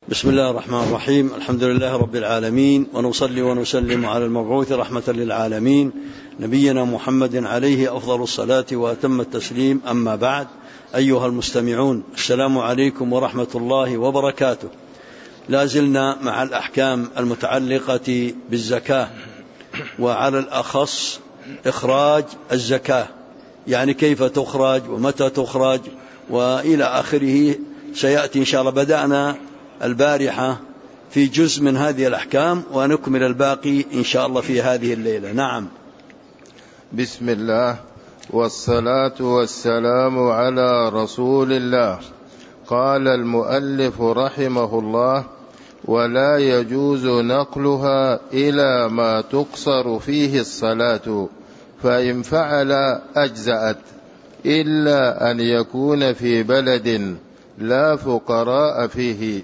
بسم الله الرحمن الرحيم. الحمد لله رب العالمين، ونصلي ونسلم على المبعوث رحمة للعالمين نبينا محمد عليه أفضل الصلاة وأتم التسليم. أما بعد، أيها المستمعون، السلام عليكم ورحمة الله وبركاته. لا زلنا مع الأحكام المتعلقة بالزكاة، وعلى الأخص إخراج الزكاة، يعني كيف تخرج ومتى تخرج وإلى آخره. سيأتي إن شاء الله. بدأنا البارحة في جزء من هذه الأحكام، ونكمل الباقي إن شاء الله في هذه الليلة. نعم. بسم الله والصلاة والسلام على رسول الله. قال المؤلف رحمه الله: ولا يجوز نقلها إلى ما تقصر فيه الصلاة، فإن فعل أجزأت، إلا أن يكون في بلد لا فقراء فيه،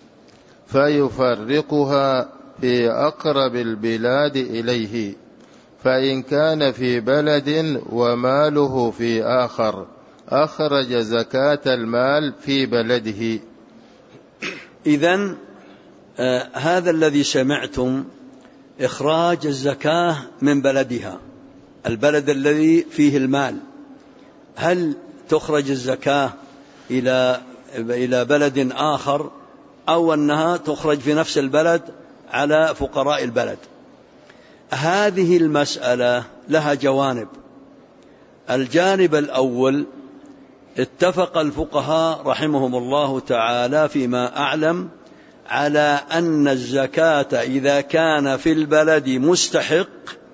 فيفرقها في أقرب البلاد إليه، فإن كان في بلد وماله في آخر أخرج زكاة المال في بلده. إذن هذا الذي سمعتم إخراج الزكاة من بلدها، البلد الذي فيه المال. هل تخرج الزكاة إلى بلد آخر، أو أنها تخرج في نفس البلد على فقراء البلد؟ هذه المسألة لها جوانب. الجانب الأول: اتفق الفقهاء رحمهم الله تعالى فيما أعلم على أن الزكاة إذا كان في البلد مستحق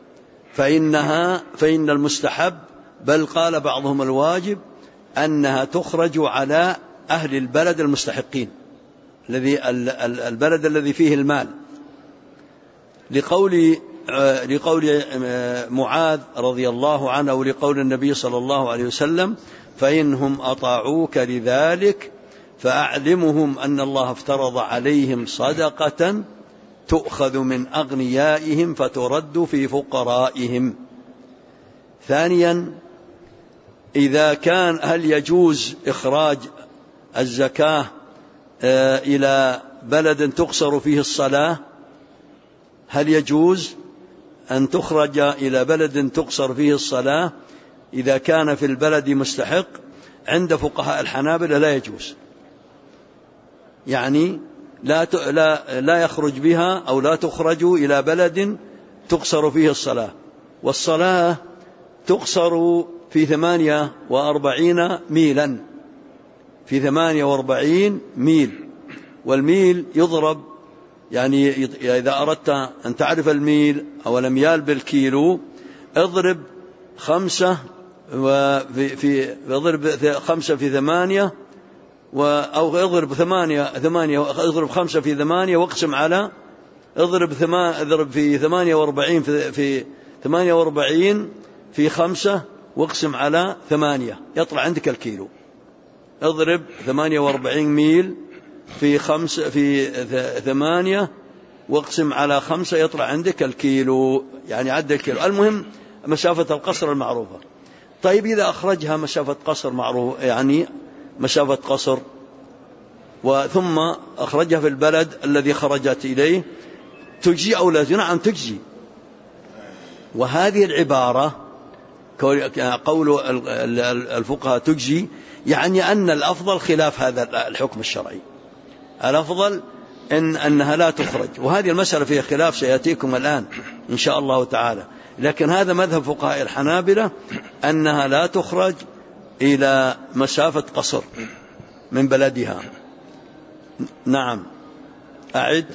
فإن المستحب، بل قال بعضهم الواجب، أنها تخرج على أهل البلد المستحقين، البلد الذي فيه المال، لقول معاذ رضي الله عنه، ولقول النبي صلى الله عليه وسلم: فإنهم أطاعوك لذلك فأعلمهم أن الله افترض عليهم صدقة تؤخذ من أغنيائهم فترد في فقرائهم. ثانيا: هل يجوز إخراج الزكاة إلى بلد تقصر فيه الصلاة؟ هل يجوز أن تخرج إلى بلد تقصر فيه الصلاة إذا كان في البلد مستحق؟ عند فقهاء الحنابلة لا يجوز، يعني لا يخرج بها أو لا تخرج إلى بلد تقصر فيه الصلاة. والصلاة تقصر في 48 ميلا، في 48 ميل، والميل يضرب، يعني إذا أردت أن تعرف الميل أو الأميال بالكيلو، اضرب 5 في 8، أو اضرب 5 في 8 واقسم على، اضرب في 48 في 48 في 5 واقسم على 8، يطلع عندك الكيلو. اضرب 48 ميل في 8 واقسم على 5 يطلع عندك الكيلو، يعني عد الكيلو. المهم مسافة القصر المعروفة. طيب إذا أخرجها مسافة قصر معروف، يعني مسافة قصر، ثم أخرجها في البلد الذي خرجت إليه، تجزي أو لا تجزي؟ نعم تجزي. وهذه العبارة قول الفقهاء تجزي، يعني أن الأفضل خلاف هذا الحكم الشرعي. الأفضل أنها لا تخرج، وهذه المسألة فيها خلاف سيأتيكم الآن إن شاء الله تعالى. لكن هذا مذهب فقهاء الحنابلة، أنها لا تخرج إلى مسافة قصر من بلدها. نعم. أعد.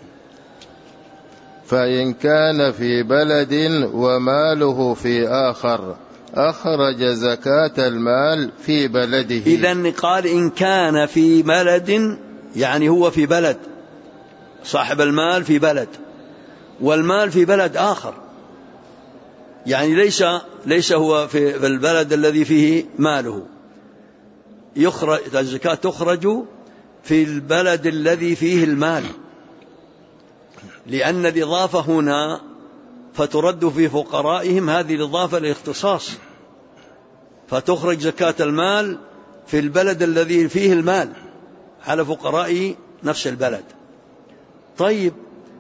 فإن كان في بلد وماله في آخر أخرج زكاة المال في بلده. إذن قال إن كان في بلد، يعني هو في بلد، صاحب المال في بلد والمال في بلد آخر، يعني ليس هو في البلد الذي فيه ماله. الزكاة تخرج في البلد الذي فيه المال، لأن الإضافة هنا فترد في فقرائهم، هذه الإضافة للاختصاص، فتخرج زكاة المال في البلد الذي فيه المال على فقراء نفس البلد. طيب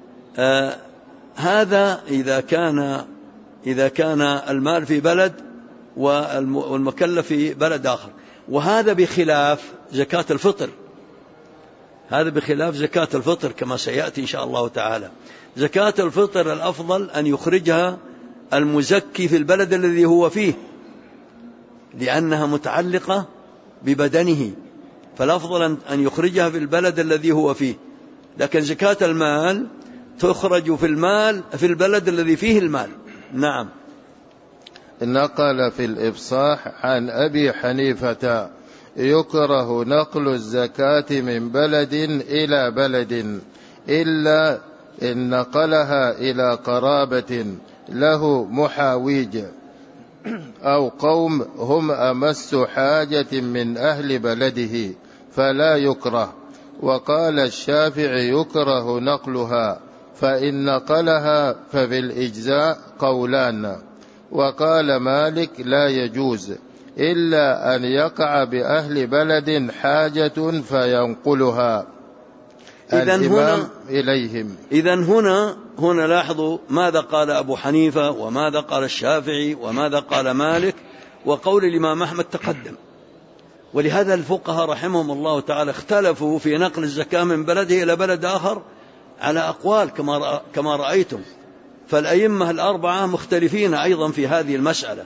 هذا إذا كان المال في بلد والمكلف في بلد آخر، وهذا بخلاف زكاة الفطر. هذا بخلاف زكاة الفطر كما سيأتي إن شاء الله تعالى. زكاة الفطر الأفضل أن يخرجها المزكي في البلد الذي هو فيه، لأنها متعلقة ببدنه، فالأفضل أن يخرجها في البلد الذي هو فيه. لكن زكاة المال تخرج في البلد الذي فيه المال. نعم. نقل في الإفصاح عن أبي حنيفة: يكره نقل الزكاة من بلد إلى بلد إلا إن نقلها إلى قرابة له محاويج أو قوم هم أمس حاجة من أهل بلده فلا يكره. وقال الشافعي: يكره نقلها، فإن نقلها ففي الإجزاء قولان. وقال مالك: لا يجوز إلا أن يقع بأهل بلد حاجة فينقلها الإمام إليهم. إذن هنا لاحظوا ماذا قال أبو حنيفة وماذا قال الشافعي وماذا قال مالك، وقول الإمام أحمد تقدم. ولهذا الفقهاء رحمهم الله تعالى اختلفوا في نقل الزكاة من بلده إلى بلد آخر على أقوال كما رأيتم. فالأئمة الأربعة مختلفين أيضا في هذه المسألة،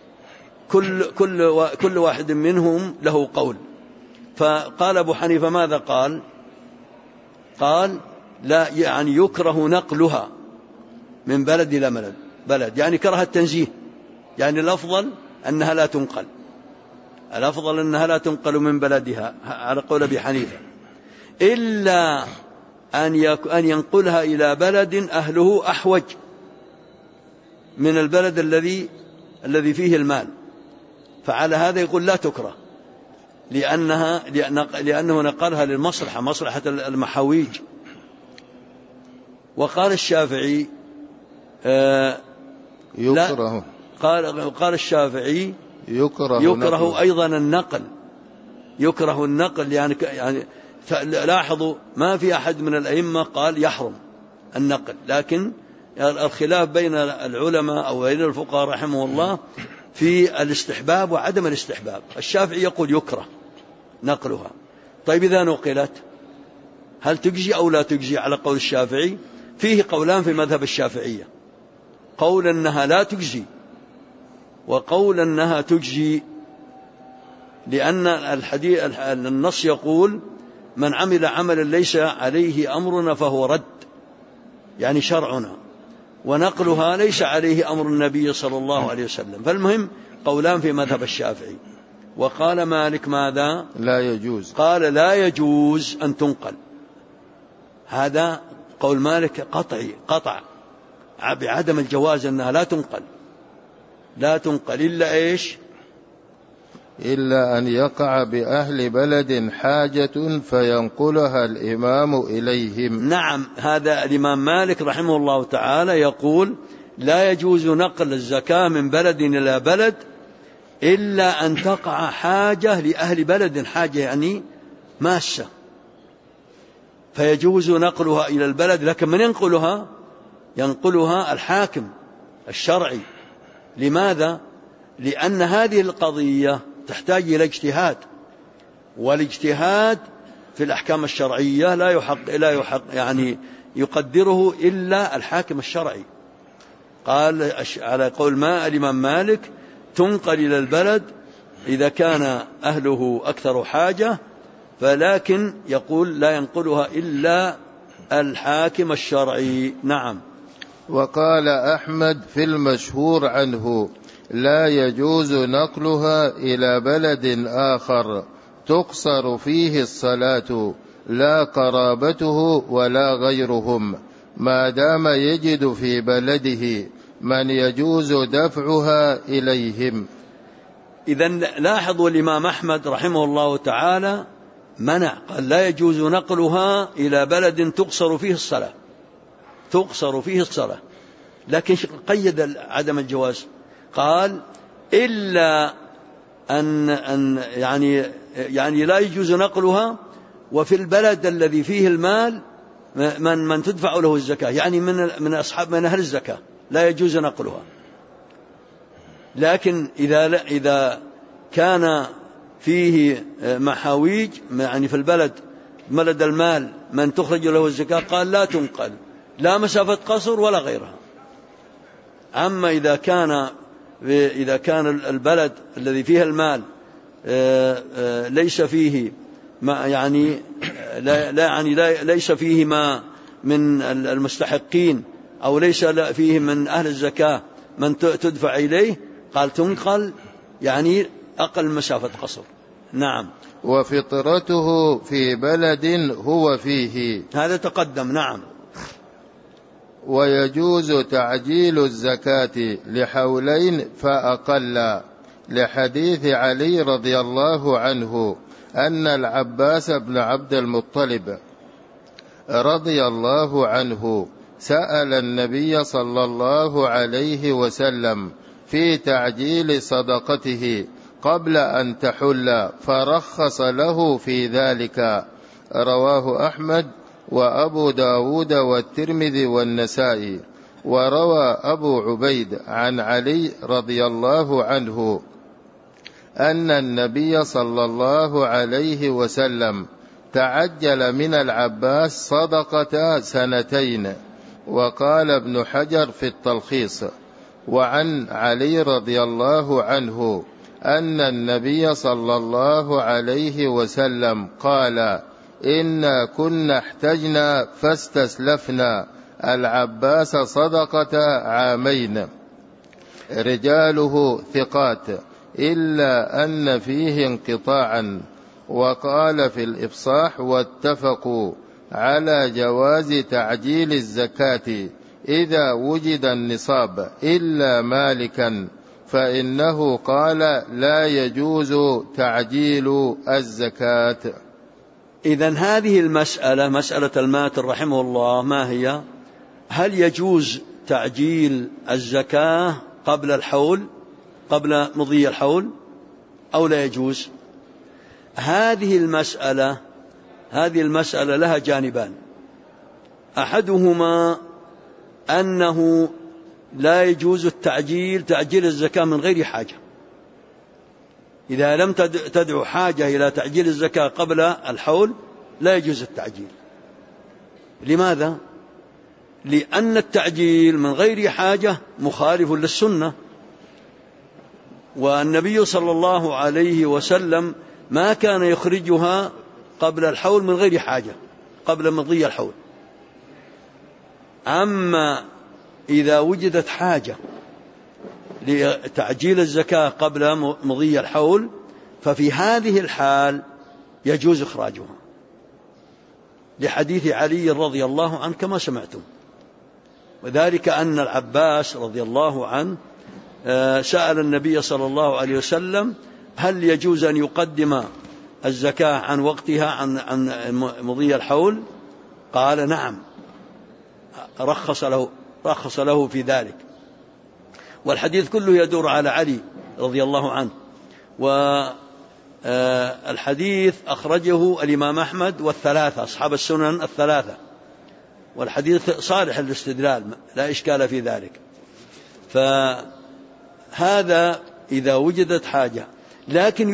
كل واحد منهم له قول. فقال أبو حنيفة ماذا قال لا، يعني يكره نقلها من بلد إلى بلد، يعني كره التنزيه، يعني الأفضل أنها لا تنقل من بلدها على قول أبي حنيفة، إلا أن ينقلها إلى بلد أهله أحوج من البلد الذي فيه المال، فعلى هذا يقول لا تكره، لأنه نقلها للمصلحة، مصلحة المحاويج. وقال الشافعي يكره. قال الشافعي يكره أيضا النقل، يكره النقل، يعني لاحظوا ما في أحد من الأئمة قال يحرم النقل، لكن الخلاف بين العلماء أو بين الفقهاء رحمه الله في الاستحباب وعدم الاستحباب. الشافعي يقول يكره نقلها. طيب إذا نقلت هل تجزي أو لا تجزي؟ على قول الشافعي فيه قولان في مذهب الشافعية، قول أنها لا تجزي وقول أنها تجزي، لأن النص يقول من عمل عملا ليس عليه أمرنا فهو رد، يعني شرعنا، ونقلها ليس عليه أمر النبي صلى الله عليه وسلم. فالمهم قولان في مذهب الشافعي. وقال مالك ماذا؟ لا يجوز. قال لا يجوز أن تنقل. هذا قول مالك قطع بعدم الجواز، أنها لا تنقل إلا إيش؟ إلا أن يقع بأهل بلد حاجة فينقلها الإمام إليهم. نعم، هذا الإمام مالك رحمه الله تعالى يقول لا يجوز نقل الزكاة من بلد إلى بلد إلا أن تقع حاجة لأهل بلد، حاجة يعني ماسة، فيجوز نقلها إلى البلد. لكن من ينقلها الحاكم الشرعي. لماذا؟ لأن هذه القضية تحتاج إلى اجتهاد، والاجتهاد في الأحكام الشرعية لا يحق يعني يقدره إلا الحاكم الشرعي. قال على قول الإمام مالك تنقل إلى البلد إذا كان أهله أكثر حاجة، فلكن يقول لا ينقلها إلا الحاكم الشرعي. نعم. وقال أحمد في المشهور عنه لا يجوز نقلها إلى بلد آخر تقصر فيه الصلاة لا قرابته ولا غيرهم، ما دام يجد في بلده من يجوز دفعها إليهم. إذن لاحظوا الإمام أحمد رحمه الله تعالى منع، قال لا يجوز نقلها إلى بلد تقصر فيه الصلاة، لكن قيد عدم الجواز، قال إلا أن يعني لا يجوز نقلها وفي البلد الذي فيه المال من تدفع له الزكاة، يعني من أهل الزكاة لا يجوز نقلها. لكن إذا كان فيه محاويج، يعني في البلد بلد المال من تخرج له الزكاة، قال لا تنقل لا مسافة قصر ولا غيرها. أما إذا كان البلد الذي فيه المال ليس فيه ما يعني ليس فيه ما من المستحقين، أو ليس فيه من أهل الزكاة من تدفع إليه، قال تنقل يعني أقل مسافة قصر. نعم. وفطرته في بلد هو فيه، هذا تقدم. نعم. ويجوز تعجيل الزكاة لحولين فأقل، لحديث علي رضي الله عنه أن العباس بن عبد المطلب رضي الله عنه سأل النبي صلى الله عليه وسلم في تعجيل صدقته قبل أن تحل، فرخص له في ذلك. رواه أحمد وأبو داود والترمذي والنسائي. وروى أبو عبيد عن علي رضي الله عنه أن النبي صلى الله عليه وسلم تعجل من العباس صدقة 2. وقال ابن حجر في التلخيص: وعن علي رضي الله عنه أن النبي صلى الله عليه وسلم قال: إنا كنا احتجنا فاستسلفنا العباس صدقة 2. رجاله ثقات إلا أن فيه انقطاعا. وقال في الإفصاح: واتفقوا على جواز تعجيل الزكاة إذا وجد النصاب إلا مالكا، فإنه قال لا يجوز تعجيل الزكاة. إذن هذه المسألة، مسألة الماتر رحمه الله، ما هي؟ هل يجوز تعجيل الزكاة قبل الحول، قبل مضي الحول، أو لا يجوز؟ هذه المسألة لها جانبان. أحدهما أنه لا يجوز تعجيل الزكاة من غير حاجة. إذا لم تدعو حاجة إلى تعجيل الزكاة قبل الحول لا يجوز التعجيل. لماذا؟ لأن التعجيل من غير حاجة مخالف للسنة، والنبي صلى الله عليه وسلم ما كان يخرجها قبل الحول من غير حاجة، قبل مضي الحول. أما إذا وجدت حاجة لتعجيل الزكاة قبل مضي الحول، ففي هذه الحال يجوز إخراجها، لحديث علي رضي الله عنه كما سمعتم. وذلك أن العباس رضي الله عنه سأل النبي صلى الله عليه وسلم: هل يجوز أن يقدم الزكاة عن وقتها، عن مضي الحول؟ قال: نعم. رخص له في ذلك. والحديث كله يدور على علي رضي الله عنه. والحديث أخرجه الإمام أحمد والثلاثة، أصحاب السنن الثلاثة، والحديث صالح للاستدلال، لا إشكال في ذلك. فهذا إذا وجدت حاجة. لكن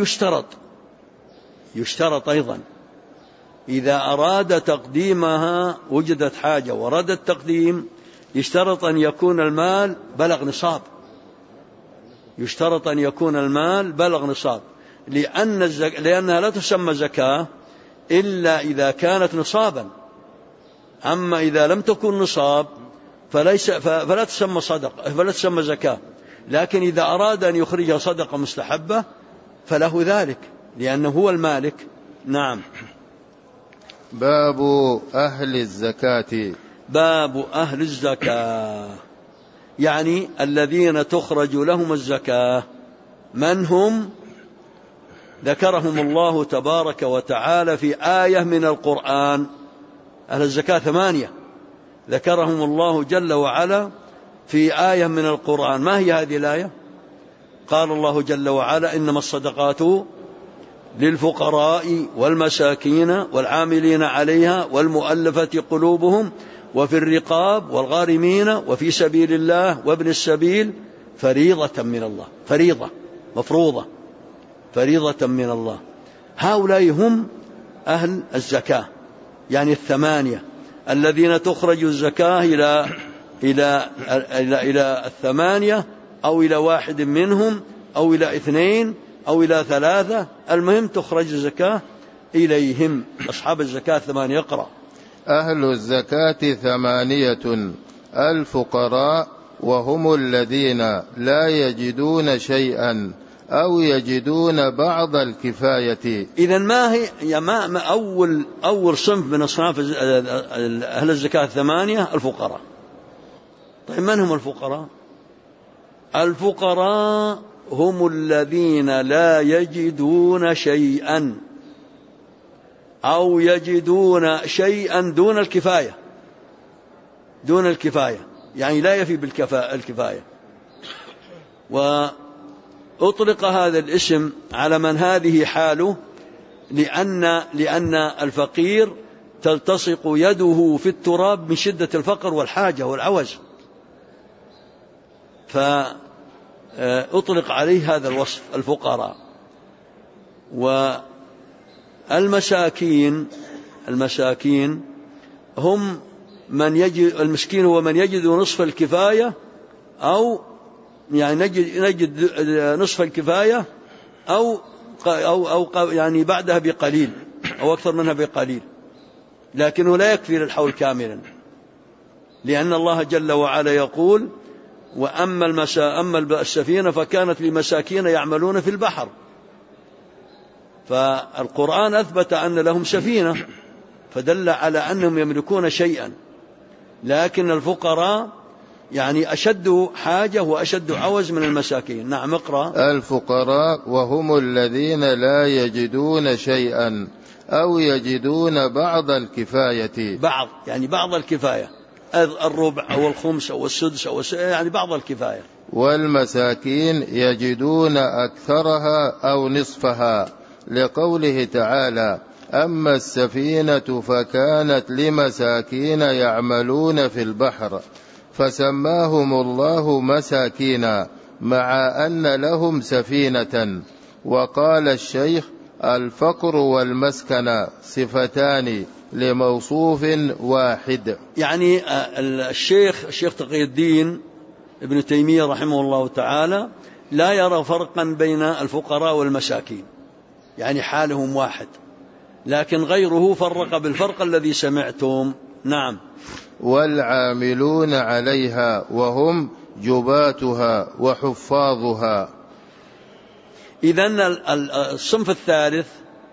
يشترط أيضا إذا أراد تقديمها، وجدت حاجة ورد التقديم، يشترط أن يكون المال بلغ نصاب. يشترط أن يكون المال بلغ نصاب، لأنها لا تسمى زكاة إلا إذا كانت نصابا. أما إذا لم تكن نصاب فلا تسمى صدقة، فلا تسمى زكاة. لكن إذا أراد أن يخرجها صدقة مستحبة فله ذلك، لأنه هو المالك. نعم. باب أهل الزكاة. باب أهل الزكاة، يعني الذين تخرج لهم الزكاة. من هم؟ ذكرهم الله تبارك وتعالى في آية من القرآن. أهل الزكاة 8 ذكرهم الله جل وعلا في آية من القرآن. ما هي هذه الآية؟ قال الله جل وعلا: إنما الصدقات للفقراء والمساكين والعاملين عليها والمؤلفة قلوبهم وفي الرقاب والغارمين وفي سبيل الله وابن السبيل فريضة من الله. فريضة مفروضة، فريضة من الله. هؤلاء هم أهل الزكاة، يعني 8 الذين تخرج الزكاة إلى 8 أو إلى 1 منهم أو إلى 2 أو إلى 3، المهم تخرج الزكاة إليهم. أصحاب الزكاة 8 يقرأ. أهل الزكاة 8: الفقراء وهم الذين لا يجدون شيئا أو يجدون بعض الكفاية. إذن ما هي أول صنف من أصناف أهل الزكاة 8 الفقراء. طيب من هم الفقراء؟ الفقراء هم الذين لا يجدون شيئا أو يجدون شيئا دون الكفاية، دون الكفاية يعني لا يفي بالكفاية. وأطلق هذا الاسم على من هذه حاله لأن الفقير تلتصق يده في التراب من شدة الفقر والحاجة والعوز، فأطلق عليه هذا الوصف الفقراء. والمساكين هم من يجد، المسكين هو من يجد نصف الكفاية أو يعني نجد نصف الكفاية أو يعني بعدها بقليل أو أكثر منها بقليل، لكنه لا يكفي للحول كاملا، لأن الله جل وعلا يقول: وأما السفينة فكانت لمساكين يعملون في البحر. فالقرآن أثبت أن لهم سفينة فدل على أنهم يملكون شيئا، لكن الفقراء يعني أشد حاجة وأشد عوز من المساكين. نعم اقرأ. الفقراء وهم الذين لا يجدون شيئا أو يجدون بعض الكفاية. بعض يعني بعض الكفاية، الربع أو الخمس أو السدس أو يعني بعض الكفاية. والمساكين يجدون أكثرها أو نصفها، لقوله تعالى: أما السفينة فكانت لمساكين يعملون في البحر فسماهم الله مساكين مع أن لهم سفينة. وقال الشيخ: الفقر والمسكن صفتان لموصوف واحد. يعني الشيخ تقي الدين ابن تيمية رحمه الله تعالى لا يرى فرقا بين الفقراء والمساكين، يعني حالهم واحد، لكن غيره فرق بالفرق الذي سمعتم. نعم. والعاملون عليها وهم جباتها وحفاظها. إذن الصنف الثالث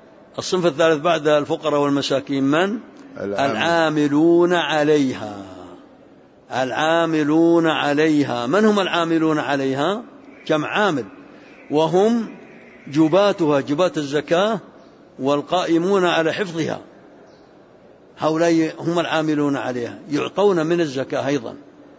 بعد الفقراء والمساكين من؟ العاملون عليها. العاملون عليها، من هم العاملون عليها؟ جمع عامل، وهم جباتها، جبات الزكاة، والقائمون على حفظها. هؤلاء هم العاملون عليها، يعطون من الزكاة أيضا،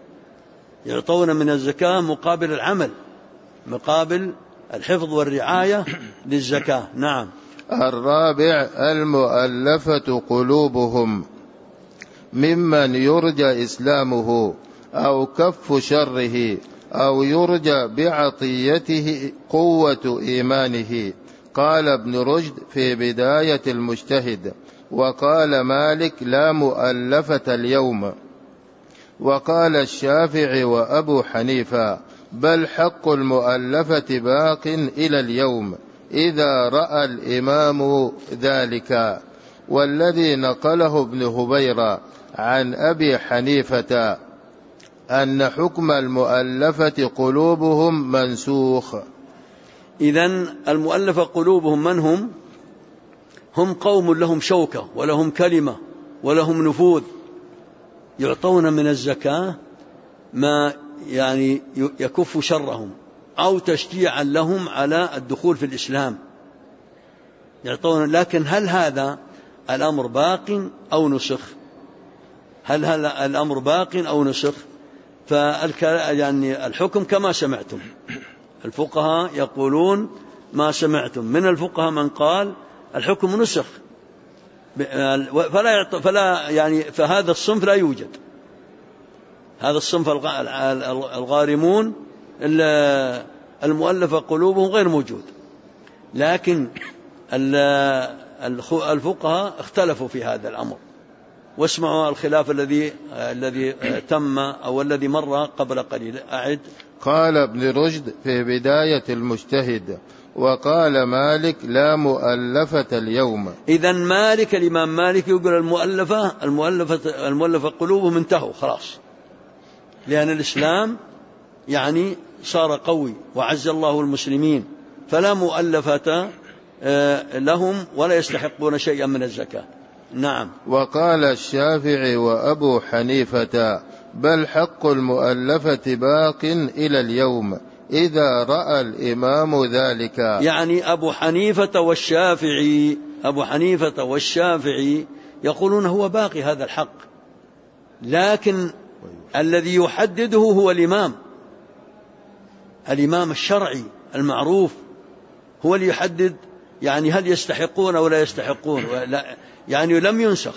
يعطون من الزكاة مقابل العمل، مقابل الحفظ والرعاية للزكاة. نعم. الرابع: المؤلفة قلوبهم، ممن يرجى إسلامه أو كف شره أو يرجى بعطيته قوة إيمانه. قال ابن رشد في بداية المجتهد. وقال مالك: لا مؤلفة اليوم. وقال الشافعي وأبو حنيفة: بل حق المؤلفة باق إلى اليوم إذا رأى الإمام ذلك. والذي نقله ابن هبيرة عن أبي حنيفة أن حكم المؤلفة قلوبهم منسوخ. إذن المؤلفة قلوبهم من هم؟ هم قوم لهم شوكة ولهم كلمة ولهم نفوذ، يعطون من الزكاة ما يعني يكف شرهم أو تشجيعا لهم على الدخول في الإسلام، يعطون. لكن هل هذا الأمر باق أو نسخ؟ هل هذا الأمر باق أو نسخ؟ يعني الحكم كما سمعتم، الفقهاء يقولون ما سمعتم من الفقهاء من قال الحكم نسخ، فلا يعني فهذا الصنف لا يوجد. هذا الصنف الغارمون المؤلفة قلوبهم غير موجود. لكن الفقهاء اختلفوا في هذا الأمر، واسمعوا الخلاف الذي تم أو الذي مر قبل قليل. أعد. قال ابن رشد في بداية المجتهد: وقال مالك لا مؤلفة اليوم. إذن مالك الإمام مالك يقول المؤلفة قلوبهم انتهوا خلاص، لأن الإسلام يعني صار قوي وعز الله المسلمين، فلا مؤلفة لهم ولا يستحقون شيئا من الزكاة. نعم. وقال الشافعي وأبو حنيفة: بل حق المؤلفة باق إلى اليوم إذا رأى الإمام ذلك. يعني أبو حنيفة والشافعي يقولون هو باقي هذا الحق، لكن الذي يحدده هو الإمام الشرعي المعروف، هو اللي يحدد يعني هل يستحقون أو لا يستحقون، يعني لم ينسخ.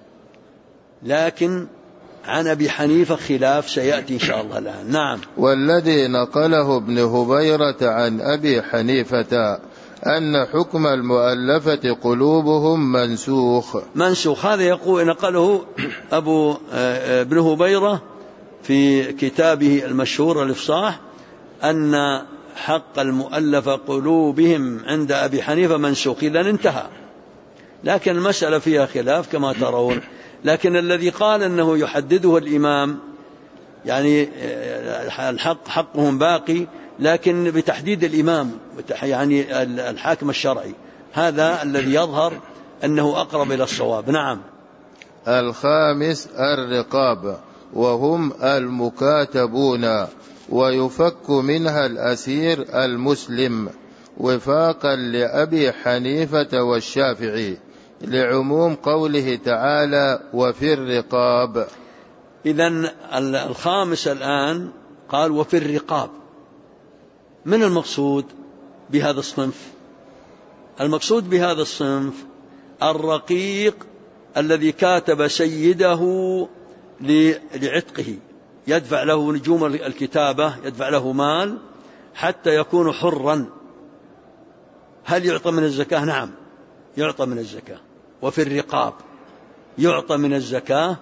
لكن عن أبي حنيفة خلاف سيأتي إن شاء الله الآن. نعم. والذي نقله ابن هبيرة عن أبي حنيفة أن حكم المؤلفة قلوبهم منسوخ. هذا يقول نقله ابن هبيرة في كتابه المشهور الإفصاح أن حق المؤلفة قلوبهم عند أبي حنيفة منسوخ، إذن انتهى. لكن المسألة فيها خلاف كما ترون، لكن الذي قال أنه يحدده الإمام يعني الحق حقهم باقي، لكن بتحديد الإمام يعني الحاكم الشرعي، هذا الذي يظهر أنه أقرب إلى الصواب. نعم. الخامس الرقاب، وهم المكاتبون، ويفك منها الأسير المسلم، وفاقا لأبي حنيفة والشافعي، لعموم قوله تعالى: وفي الرقاب. إذن الخامس الآن قال وفي الرقاب. من المقصود بهذا الصنف؟ المقصود بهذا الصنف الرقيق الذي كاتب سيده لعتقه، يدفع له نجوم الكتابة، يدفع له مال حتى يكون حرا. هل يعطى من الزكاة؟ نعم يعطى من الزكاة. وفي الرقاب يعطى من الزكاة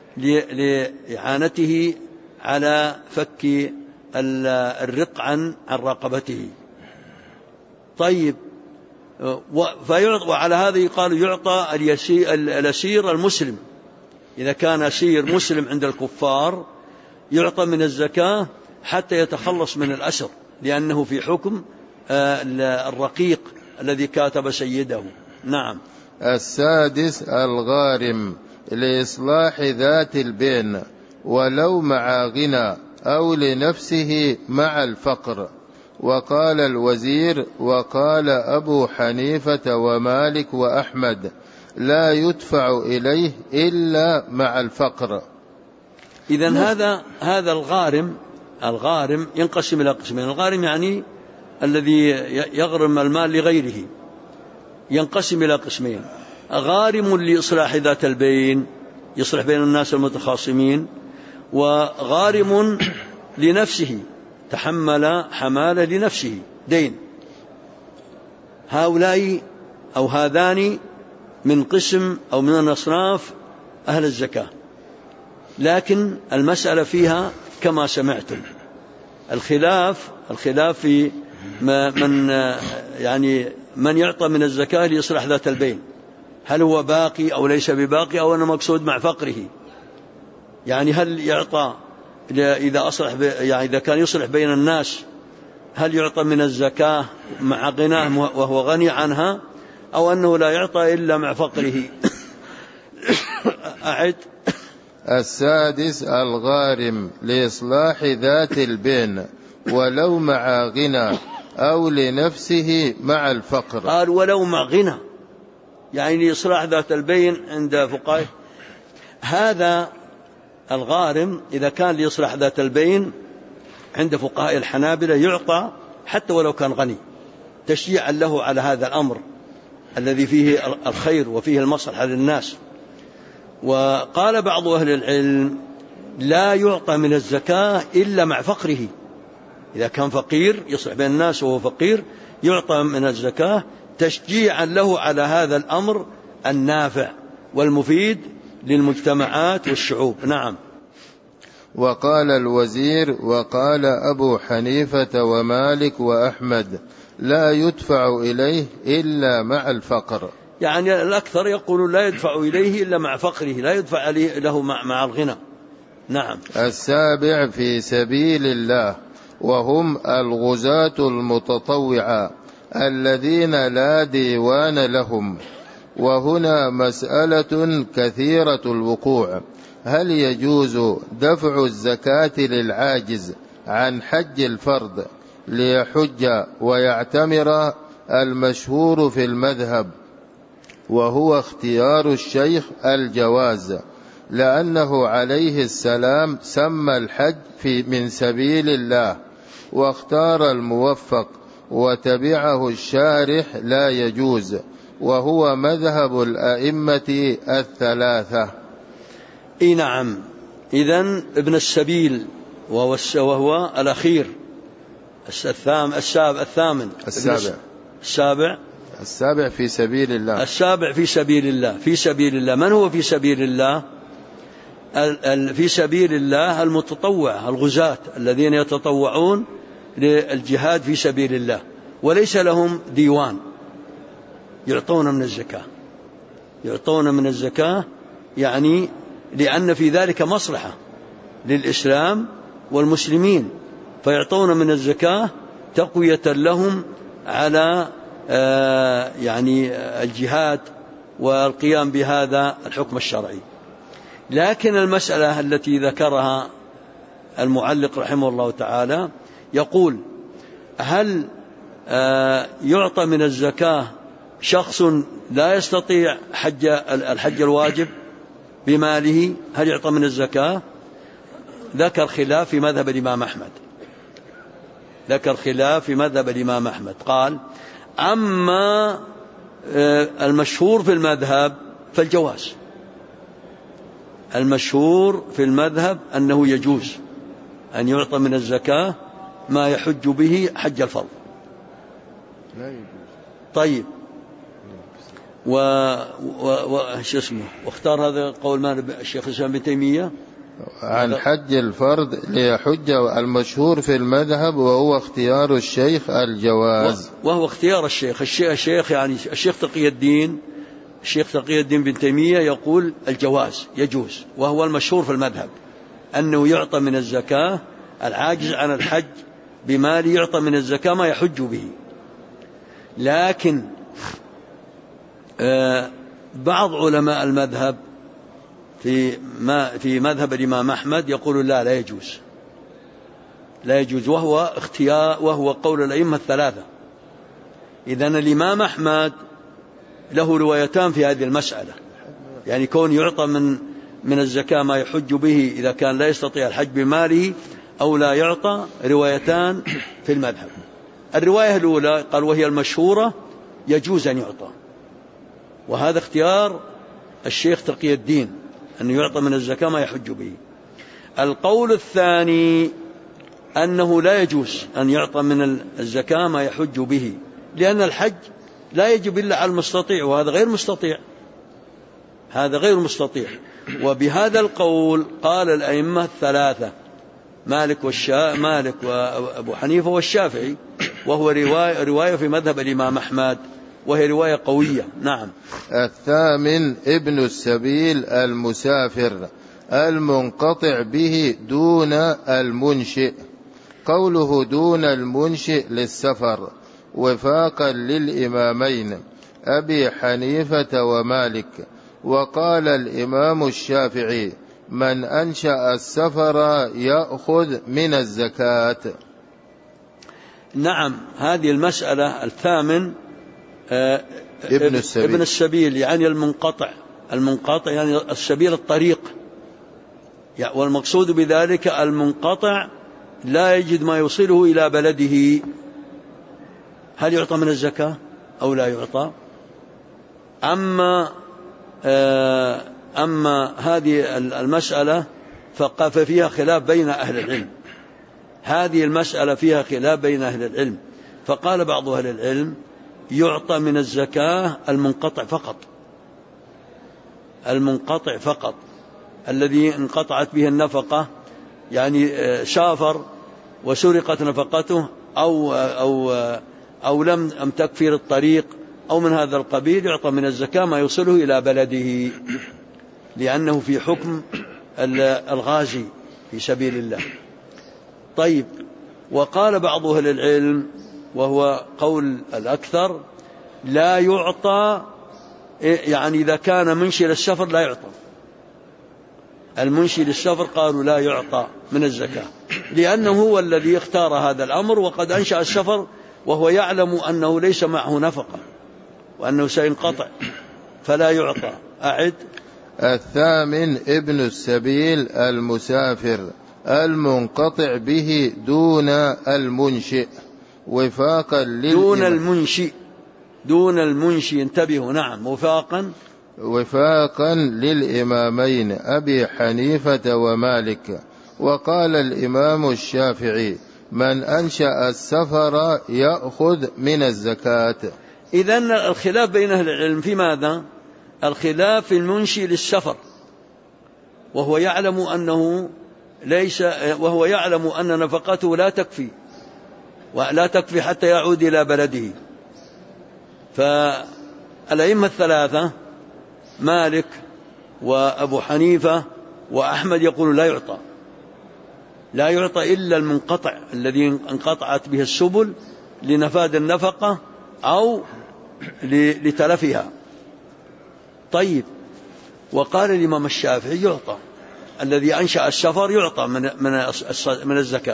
لإعانته على فك الرق عن رقبته. طيب، وعلى هذا يقال يعطى الأسير المسلم، إذا كان أسير مسلم عند الكفار يعطى من الزكاة حتى يتخلص من الأسر، لأنه في حكم الرقيق الذي كاتب سيده. نعم. السادس الغارم، لإصلاح ذات البين ولو مع غنى أو لنفسه مع الفقر. وقال الوزير وقال أبو حنيفة ومالك وأحمد: لا يدفع إليه إلا مع الفقر. إذن هذا الغارم ينقسم إلى قسمين. الغارم يعني الذي يغرم المال لغيره، ينقسم إلى قسمين: غارم لإصلاح ذات البين، يصلح بين الناس المتخاصمين، وغارم لنفسه، تحمل حمالة لنفسه دين. هؤلاء أو هذان من قسم أو من الأصناف أهل الزكاة، لكن المسألة فيها كما سمعتم الخلاف في من يعطى من الزكاة ليصلح ذات البين، هل هو باقي أو ليس بباقي، أو أنه مقصود مع فقره. يعني هل يعطى إذا كان يصلح بين الناس، هل يعطى من الزكاة مع غناه وهو غني عنها، أو أنه لا يعطى إلا مع فقره؟ أعد. السادس الغارم، لإصلاح ذات البين ولو مع غنى أو لنفسه مع الفقر. قال ولو مع غنى، يعني لإصلاح ذات البين عند فقهاء. هذا الغارم إذا كان ليصلح ذات البين عند فقهاء الحنابلة يعطى حتى ولو كان غني، تشجيعا له على هذا الأمر الذي فيه الخير وفيه المصلحة للناس. وقال بعض أهل العلم لا يعطى من الزكاة إلا مع فقره، إذا كان فقير يصلح بين الناس وهو فقير يعطى من الزكاة تشجيعا له على هذا الأمر النافع والمفيد للمجتمعات والشعوب. نعم. وقال الوزير وقال أبو حنيفة ومالك وأحمد لا يدفع إليه إلا مع الفقر، يعني الأكثر يقول لا يدفع إليه إلا مع فقره، لا يدفع له مع الغنى. نعم. السابع في سبيل الله وهم الغزاة المتطوعة الذين لا ديوان لهم. وهنا مسألة كثيرة الوقوع، هل يجوز دفع الزكاة للعاجز عن حج الفرض ليحج ويعتمر؟ المشهور في المذهب وهو اختيار الشيخ الجواز، لأنه عليه السلام سمى الحج من سبيل الله، واختار الموفق وتبعه الشارح لا يجوز، وهو مذهب الأئمة الثلاثة. نعم. إذن ابن السبيل وهو الأخير السابع في سبيل الله. السابع في سبيل الله. في سبيل الله. من هو في سبيل الله؟ في سبيل الله المتطوع الغزاة الذين يتطوعون للجهاد في سبيل الله وليس لهم ديوان، يعطون من الزكاة يعني لأن في ذلك مصلحة للإسلام والمسلمين، فيعطون من الزكاة تقوية لهم على يعني الجهاد والقيام بهذا الحكم الشرعي. لكن المسألة التي ذكرها المعلق رحمه الله تعالى يقول هل يعطى من الزكاة شخص لا يستطيع الحج الواجب بماله، هل يعطى من الزكاة؟ ذكر خلاف في مذهب الإمام أحمد. قال أما المشهور في المذهب فالجواز، المشهور في المذهب أنه يجوز أن يعطى من الزكاة ما يحج به حج الفرض. لا يجوز. طيب واختار هذا قول الشيخ الإسلام ابن تيمية عن حج الفرض ليحج، المشهور في المذهب وهو اختيار الشيخ الجواز، وهو اختيار الشيخ يعني الشيخ تقي الدين بن تيمية يقول الجواز يجوز، وهو المشهور في المذهب أنه يعطى من الزكاة العاجز عن الحج بمال يعطى من الزكاة ما يحج به. لكن بعض علماء المذهب في مذهب الإمام أحمد يقول لا يجوز وهو قول الأئمة الثلاثة. إذن الإمام أحمد له روايتان في هذه المسألة، يعني كون يعطى من الزكاة ما يحج به إذا كان لا يستطيع الحج بماله أو لا يعطى، روايتان في المذهب. الرواية الأولى قال وهي المشهورة يجوز أن يعطى، وهذا اختيار الشيخ تقي الدين أن يعطى من الزكاة ما يحج به. القول الثاني أنه لا يجوز أن يعطى من الزكاة ما يحج به، لأن الحج لا يجب إلا على المستطيع، وهذا غير مستطيع. وبهذا القول قال الأئمة الثلاثة مالك وأبو حنيفة والشافعي، وهو رواية في مذهب الإمام أحمد، وهي رواية قوية. نعم. الثامن ابن السبيل المسافر المنقطع به دون المنشئ. قوله دون المنشئ للسفر وفاقا للإمامين أبي حنيفة ومالك. وقال الإمام الشافعي من أنشأ السفر يأخذ من الزكاة. نعم. هذه المسألة الثامن ابن السبيل يعني المنقطع يعني السبيل الطريق، والمقصود بذلك المنقطع لا يجد ما يوصله إلى بلده، هل يعطى من الزكاة أو لا يعطى؟ أما هذه المسألة ففيها خلاف بين أهل العلم. هذه المسألة فيها خلاف بين أهل العلم، فقال بعض أهل العلم يعطى من الزكاة المنقطع فقط، المنقطع فقط الذي انقطعت به النفقة، يعني سافر وسرقت نفقته أو لم تكفي الطريق أو من هذا القبيل، يعطى من الزكاة ما يوصله إلى بلده، لأنه في حكم الغازي في سبيل الله. طيب، وقال بعض أهل العلم وهو قول الأكثر لا يعطى، يعني إذا كان منشي للسفر لا يعطى. المنشي للسفر قالوا لا يعطى من الزكاة، لأنه هو الذي اختار هذا الأمر، وقد أنشأ السفر وهو يعلم أنه ليس معه نفقة وأنه سينقطع، فلا يعطى. أعد. الثامن ابن السبيل المسافر المنقطع به دون المنشئ وفاقا دون المنشئ انتبهوا، نعم، وفاقا للإمامين أبي حنيفة ومالك. وقال الإمام الشافعي من أنشأ السفر يأخذ من الزكاة. إذن الخلاف بين أهل العلم في ماذا؟ الخلاف في المنشئ للسفر، وهو يعلم أن نفقته لا تكفي حتى يعود إلى بلده. فالأئمة الثلاثة مالك وأبو حنيفة وأحمد يقولون لا يعطى إلا المنقطع الذي انقطعت به السبل لنفاد النفقة أو لتلفها. طيب، وقال الإمام الشافعي يعطى، الذي أنشأ السفر يعطى من الزكاة.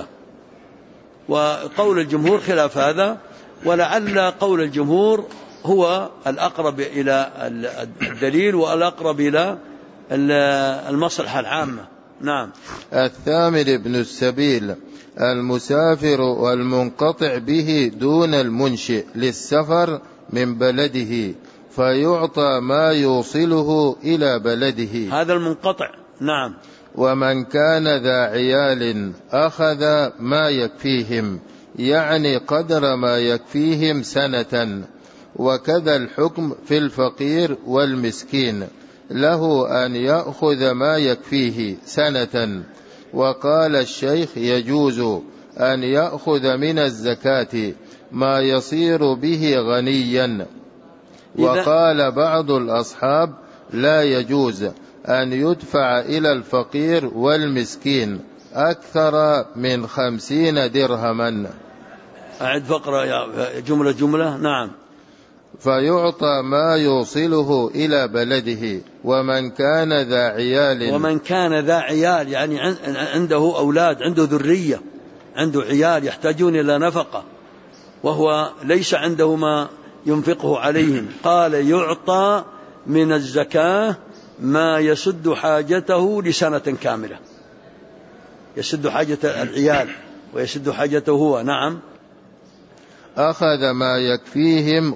وقول الجمهور خلاف هذا، ولعل قول الجمهور هو الأقرب إلى الدليل والأقرب إلى المصلحة العامة. نعم. الثامن ابن السبيل المسافر والمنقطع به دون المنشئ للسفر من بلده فيعطى ما يوصله إلى بلده، هذا المنقطع. نعم. ومن كان ذا عيال أخذ ما يكفيهم، يعني قدر ما يكفيهم سنة. وكذا الحكم في الفقير والمسكين، له أن يأخذ ما يكفيه سنة. وقال الشيخ يجوز أن يأخذ من الزكاة ما يصير به غنيا. وقال بعض الأصحاب لا يجوز أن يدفع إلى الفقير والمسكين أكثر من 50 درهما. أعد فقرة جملة. نعم. فيعطى ما يوصله إلى بلده. ومن كان ذا عيال يعني عنده أولاد، عنده ذرية، عنده عيال يحتاجون إلى نفقة وهو ليس عنده ما ينفقه عليهم، قال يعطى من الزكاة ما يسد حاجته لسنة كاملة، يسد حاجة العيال ويسد حاجته هو. نعم. أخذ ما يكفيهم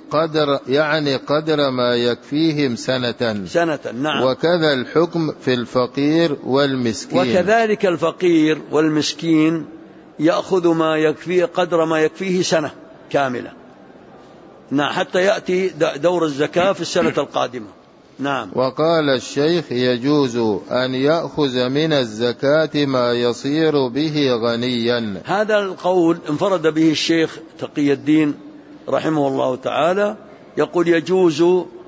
قدر ما يكفيهم سنة. نعم. وكذا الحكم في الفقير والمسكين. وكذلك الفقير والمسكين يأخذ ما يكفيه قدر ما يكفيه سنة كاملة، نعم، حتى يأتي دور الزكاة في السنة القادمة. نعم. وقال الشيخ يجوز أن يأخذ من الزكاة ما يصير به غنيا. هذا القول انفرد به الشيخ تقي الدين رحمه الله تعالى، يقول يجوز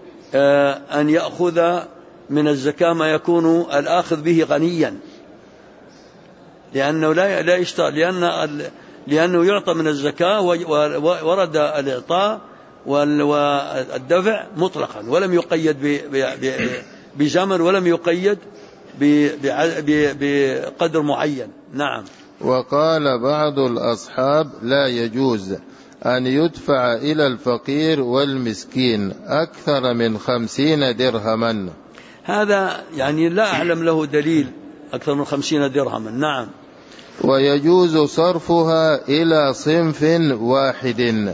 أن يأخذ من الزكاة ما يكون الآخذ به غنيا، لأنه لا يشترط، لأنه يعطى من الزكاة، ورد الإعطاء والدفع مطلقا ولم يقيد بزمن ولم يقيد بقدر معين. نعم. وقال بعض الأصحاب لا يجوز أن يدفع إلى الفقير والمسكين أكثر من 50 درهما. هذا يعني لا أعلم له دليل أكثر من 50 درهما. نعم. ويجوز صرفها إلى صنف واحد،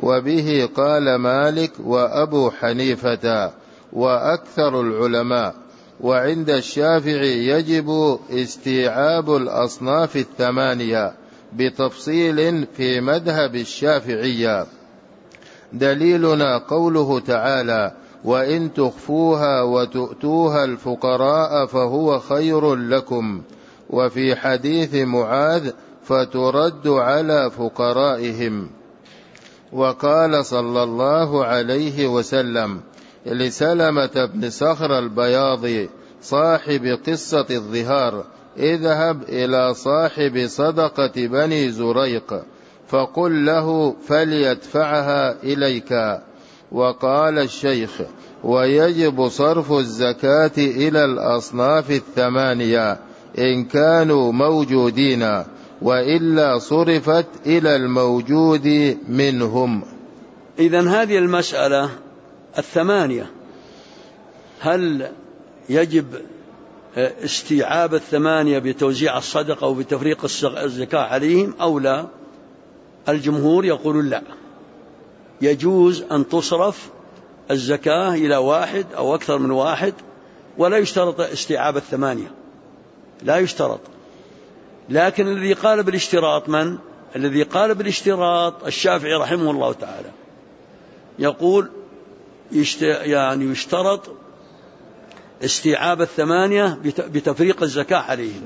وبه قال مالك وأبو حنيفة وأكثر العلماء. وعند الشافعي يجب استيعاب الأصناف الثمانية بتفصيل في مذهب الشافعية. دليلنا قوله تعالى: وإن تخفوها وتؤتوها الفقراء فهو خير لكم. وفي حديث معاذ: فترد على فقرائهم. وقال صلى الله عليه وسلم لسلمة بن صخر البياضي صاحب قصة الظهار: اذهب إلى صاحب صدقة بني زريق فقل له فليدفعها إليك. وقال الشيخ: ويجب صرف الزكاة إلى الأصناف الثمانية إن كانوا موجودين، وإلا صرفت إلى الموجود منهم. إذن هذه المسألة الثمانية، هل يجب استيعاب الثمانية بتوزيع الصدقة أو بتفريق الزكاة عليهم أو لا؟ الجمهور يقول لا، يجوز أن تصرف الزكاة إلى واحد أو أكثر من واحد، ولا يشترط استيعاب الثمانية، لا يشترط. لكن الذي قال بالاشتراط من؟ الذي قال بالاشتراط الشافعي رحمه الله تعالى، يقول يعني يشترط استيعاب الثمانية بتفريق الزكاة عليهم.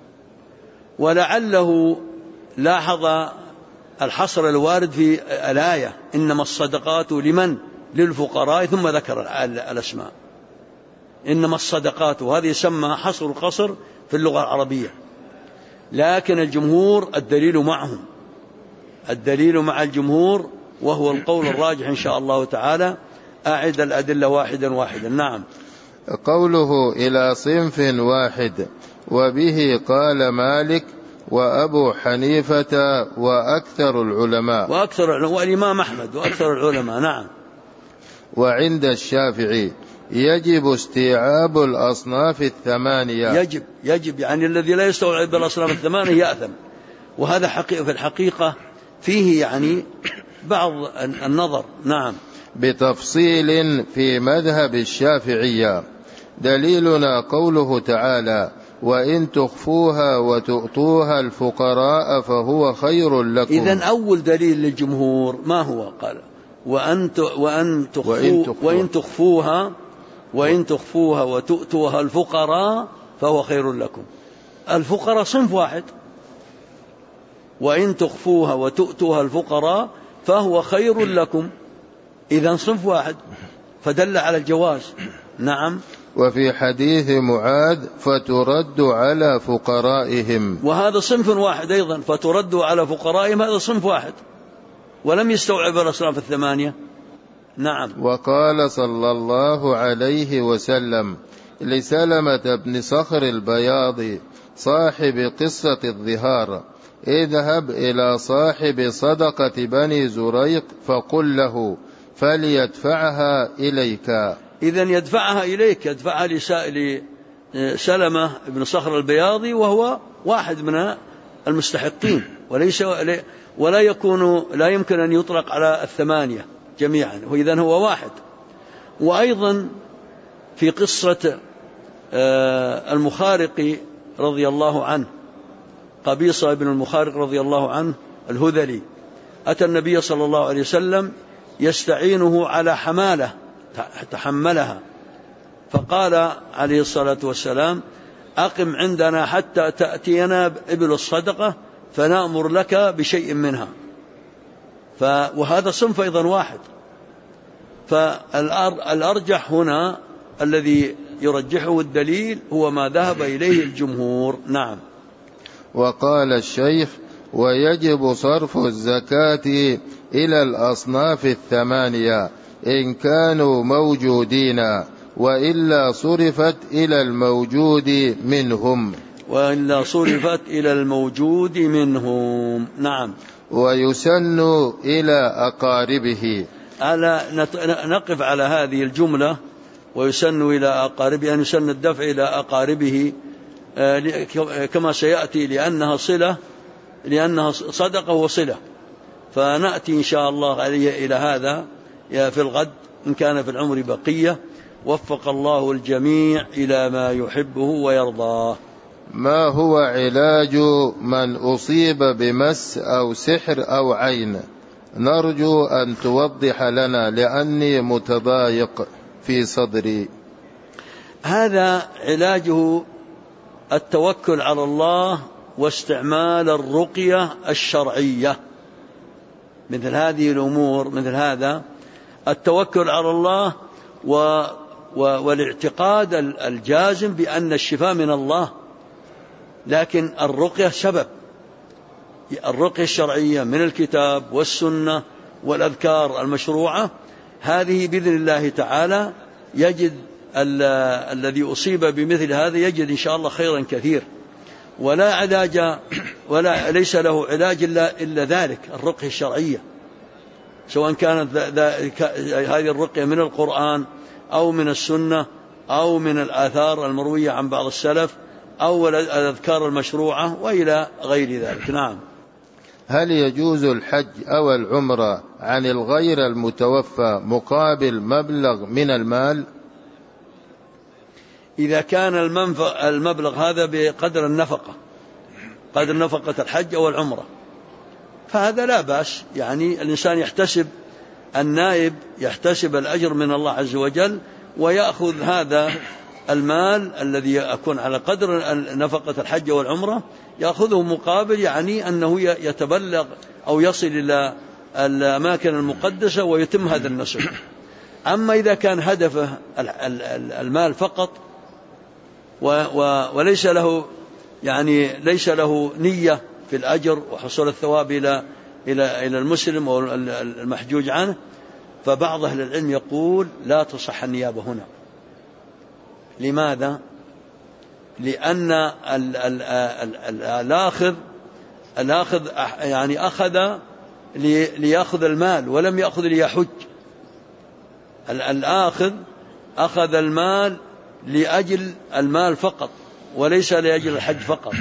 ولعله لاحظ الحصر الوارد في الآية: إنما الصدقات لمن؟ للفقراء، ثم ذكر الأسماء. إنما الصدقات، وهذه يسمى حصر القصر في اللغة العربية. لكن الجمهور الدليل معهم، الدليل مع الجمهور، وهو القول الراجح إن شاء الله تعالى. أعد الأدلة واحدا واحدا. نعم. قوله إلى صنف واحد: وبه قال مالك وأبو حنيفة وأكثر العلماء. والإمام أحمد وأكثر العلماء. نعم. وعند الشافعي يجب استيعاب الأصناف الثمانية. يجب يعني الذي لا يستوعب الأصناف الثمانية يأثم. وهذا في الحقيقة فيه يعني بعض النظر. نعم. بتفصيل في مذهب الشافعية. دليلنا قوله تعالى: وإن تخفوها وتؤتوها الفقراء فهو خير لكم. إذن أول دليل للجمهور ما هو؟ قال: وإن تخفوها وتؤتوها الفقراء فهو خير لكم. الفقراء صنف واحد، وإن تخفوها وتؤتوها الفقراء فهو خير لكم، إذن صنف واحد، فدل على الجواز. نعم. وفي حديث معاذ: فترد على فقرائهم، وهذا صنف واحد أيضا، فترد على فقرائهم، هذا صنف واحد ولم يستوعب الأصناف الثمانية. نعم. وقال صلى الله عليه وسلم لسلمة بن صخر البياضي صاحب قصة الظهار: اذهب إلى صاحب صدقة بني زريق فقل له فليدفعها إليك. إذن يدفعها إليك، يدفعها لسلمة بن صخر البياضي، وهو واحد من المستحقين، لا يمكن أن يطلق على الثمانية جميعا، وإذن هو واحد. وأيضا في قصة المخارق رضي الله عنه، قبيصة بن المخارق رضي الله عنه الهذلي، أتى النبي صلى الله عليه وسلم يستعينه على حمالة تحملها، فقال عليه الصلاة والسلام: أقم عندنا حتى تأتينا إبل الصدقة فنأمر لك بشيء منها. وهذا صنف أيضا واحد. فالأرجح هنا الذي يرجحه الدليل هو ما ذهب إليه الجمهور. نعم. وقال الشيخ: ويجب صرف الزكاة إلى الأصناف الثمانية إن كانوا موجودين، وإلا صرفت إلى الموجود منهم. نعم. ويسن إلى أقاربه. نقف على هذه الجملة: ويسن إلى أقاربه، أن يسن الدفع إلى أقاربه كما سيأتي، لأنها صدقة وصلة، فنأتي إن شاء الله عليه إلى هذا في الغد إن كان في العمر بقية. وفق الله الجميع إلى ما يحبه ويرضاه. ما هو علاج من أصيب بمس أو سحر أو عين؟ نرجو أن توضح لنا لأني متضايق في صدري. هذا علاجه التوكل على الله واستعمال الرقية الشرعية. مثل هذه الأمور، مثل هذا التوكل على الله والاعتقاد الجازم بأن الشفاء من الله، لكن الرقية سبب. الرقية الشرعية من الكتاب والسنة والأذكار المشروعة، هذه بإذن الله تعالى يجد الذي أصيب بمثل هذا يجد إن شاء الله خيرا كثير، ولا علاج ليس له علاج إلا ذلك، الرقية الشرعية، سواء كانت هذه الرقية من القرآن أو من السنة أو من الآثار المروية عن بعض السلف أو الأذكار المشروعة وإلى غير ذلك. نعم. هل يجوز الحج أو العمرة عن الغير المتوفى مقابل مبلغ من المال؟ إذا كان المبلغ هذا بقدر النفقة، قدر نفقة الحج أو العمرة، فهذا لا بأس. يعني الإنسان يحتسب، النائب يحتسب الأجر من الله عز وجل ويأخذ هذا المال الذي يكون على قدر نفقة الحج والعمرة، يأخذه مقابل يعني أنه يتبلغ أو يصل إلى الأماكن المقدسة ويتم هذا النسك. أما إذا كان هدفه المال فقط وليس له يعني ليس له نية في الأجر وحصول الثواب إلى المسلم أو المحجوج عنه، فبعض أهل العلم يقول لا تصح النيابة هنا. لماذا؟ لأن الآخذ يعني أخذ ليأخذ المال ولم يأخذ ليحج. الآخذ أخذ المال لأجل المال فقط وليس لأجل الحج فقط.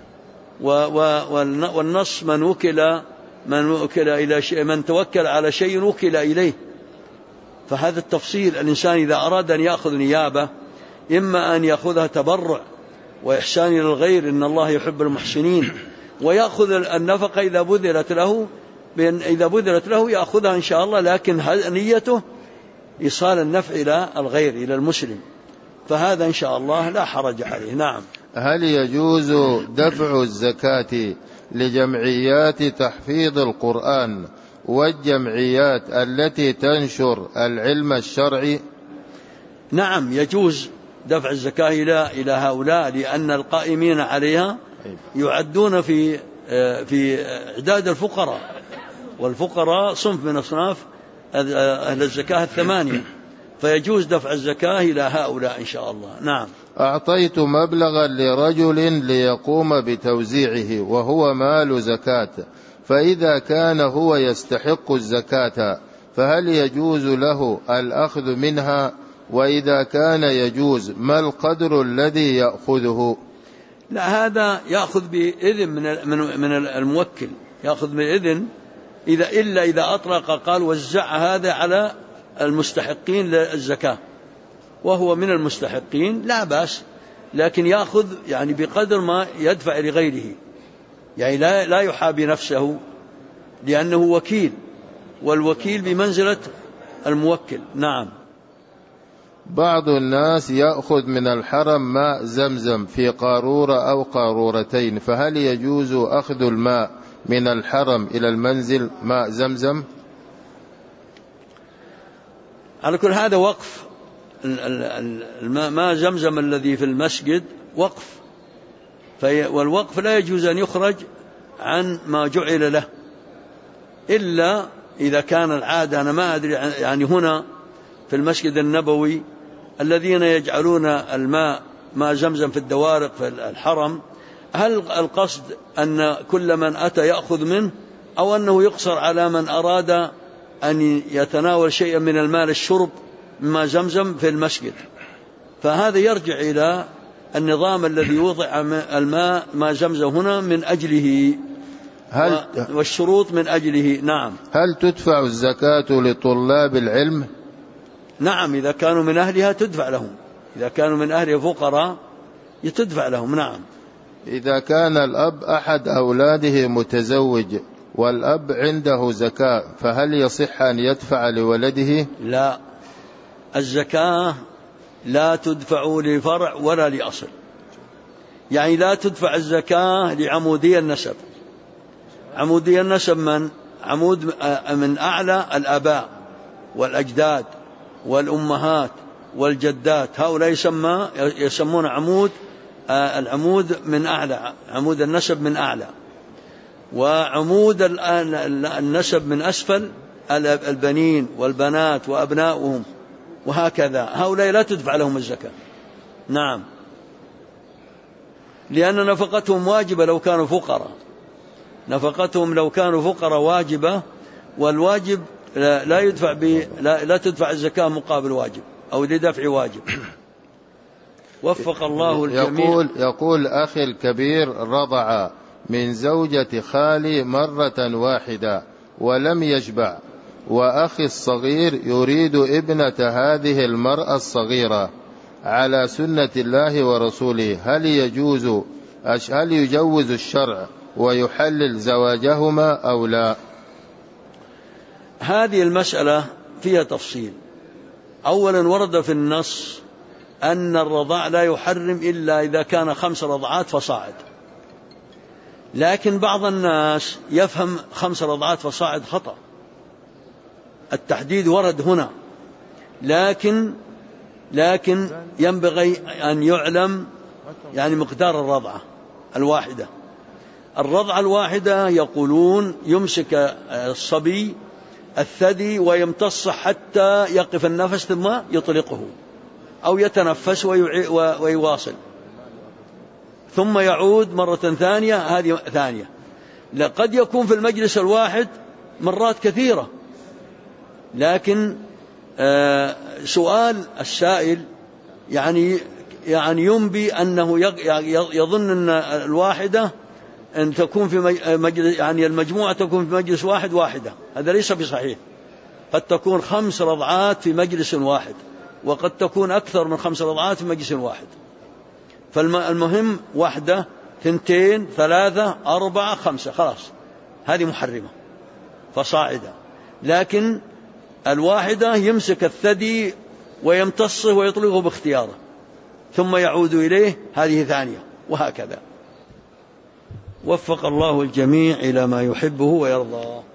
والنص من وكل إلى شيء، من توكل على شيء وكل إليه. فهذا التفصيل، الإنسان إذا أراد أن يأخذ نيابة إما أن يأخذها تبرع وإحسان إلى الغير، إن الله يحب المحسنين، ويأخذ النفقة إذا بذلت له يأخذها إن شاء الله، لكن نيته إيصال النفع إلى الغير إلى المسلم، فهذا إن شاء الله لا حرج عليه. نعم. هل يجوز دفع الزكاة لجمعيات تحفيظ القرآن والجمعيات التي تنشر العلم الشرعي؟ نعم، يجوز دفع الزكاة إلى هؤلاء، لأن القائمين عليها يعدون في إعداد الفقراء، والفقراء صنف من أصناف أهل الزكاة 8، فيجوز دفع الزكاة إلى هؤلاء إن شاء الله. نعم. أعطيت مبلغا لرجل ليقوم بتوزيعه وهو مال زكاة، فإذا كان هو يستحق الزكاة فهل يجوز له الأخذ منها؟ وإذا كان يجوز ما القدر الذي يأخذه؟ لا، هذا يأخذ بإذن من الموكل، يأخذ بإذن إذا أطلق قال وزع هذا على المستحقين للزكاة وهو من المستحقين لا بأس، لكن يأخذ يعني بقدر ما يدفع لغيره، يعني لا يحابي نفسه، لأنه وكيل، والوكيل بمنزلة الموكل. نعم. بعض الناس يأخذ من الحرم ماء زمزم في قارورة أو قارورتين، فهل يجوز أخذ الماء من الحرم إلى المنزل ماء زمزم؟ على كل هذا وقف، ماء زمزم الذي في المسجد وقف، والوقف لا يجوز أن يخرج عن ما جعل له، إلا إذا كان العادة. أنا ما أدري، يعني هنا في المسجد النبوي الذين يجعلون ماء زمزم في الدوارق في الحرم، هل القصد أن كل من أتى يأخذ منه، أو أنه يقصر على من أراد أن يتناول شيئا من الماء الشرب مما زمزم في المسجد؟ فهذا يرجع إلى النظام الذي وضع الماء زمزم هنا من أجله. والشروط من أجله. نعم. هل تدفع الزكاة لطلاب العلم؟ نعم، إذا كانوا من أهلها تدفع لهم، إذا كانوا من أهلها فقراء تدفع لهم. نعم. إذا كان الأب أحد أولاده متزوج والأب عنده زكاة فهل يصح أن يدفع لولده؟ لا، الزكاة لا تدفع لفرع ولا لأصل، يعني لا تدفع الزكاة لعمودي النسب. عمودي النسب من؟ عمود من أعلى الآباء والأجداد والأمهات والجدات، هؤلاء يسمون عمود العمود من أعلى، عمود النسب من أعلى. وعمود النسب من أسفل البنين والبنات وأبناؤهم وهكذا، هؤلاء لا تدفع لهم الزكاة. نعم، لأن نفقتهم واجبة لو كانوا فقراء، نفقتهم لو كانوا فقراء واجبة، والواجب لا تدفع الزكاة مقابل واجب أو لدفع واجب. وفق الله الجميع. يقول أخي الكبير رضع من زوجة خالي مرة واحدة ولم يشبع، وأخي الصغير يريد ابنة هذه المرأة الصغيرة على سنة الله ورسوله، هل يجوز الشرع ويحلل زواجهما أو لا؟ هذه المسألة فيها تفصيل. أولا، ورد في النص أن الرضاع لا يحرم إلا إذا كان 5 رضعات فصاعد، لكن بعض الناس يفهم 5 رضعات فصاعد خطأ، التحديد ورد هنا، لكن ينبغي أن يعلم يعني مقدار الرضعة الواحدة. الرضعة الواحدة يقولون يمسك الصبي الثدي ويمتص حتى يقف النفس ثم يطلقه أو يتنفس ويواصل، ثم يعود مرة ثانية، هذه ثانية. لقد يكون في المجلس الواحد مرات كثيرة، لكن سؤال السائل يعني ينبي أنه يظن أن الواحدة أن تكون في مجلس، يعني المجموعة تكون في مجلس واحدة، هذا ليس بصحيح. قد تكون 5 رضعات في مجلس واحد، وقد تكون أكثر من 5 رضعات في مجلس واحد. فالمهم 1 2 3 4 5 خلاص، هذه محرمة فصاعدة. لكن الواحدة يمسك الثدي ويمتصه ويطلقه باختياره ثم يعود إليه، هذه ثانية، وهكذا. وفق الله الجميع إلى ما يحبه ويرضاه.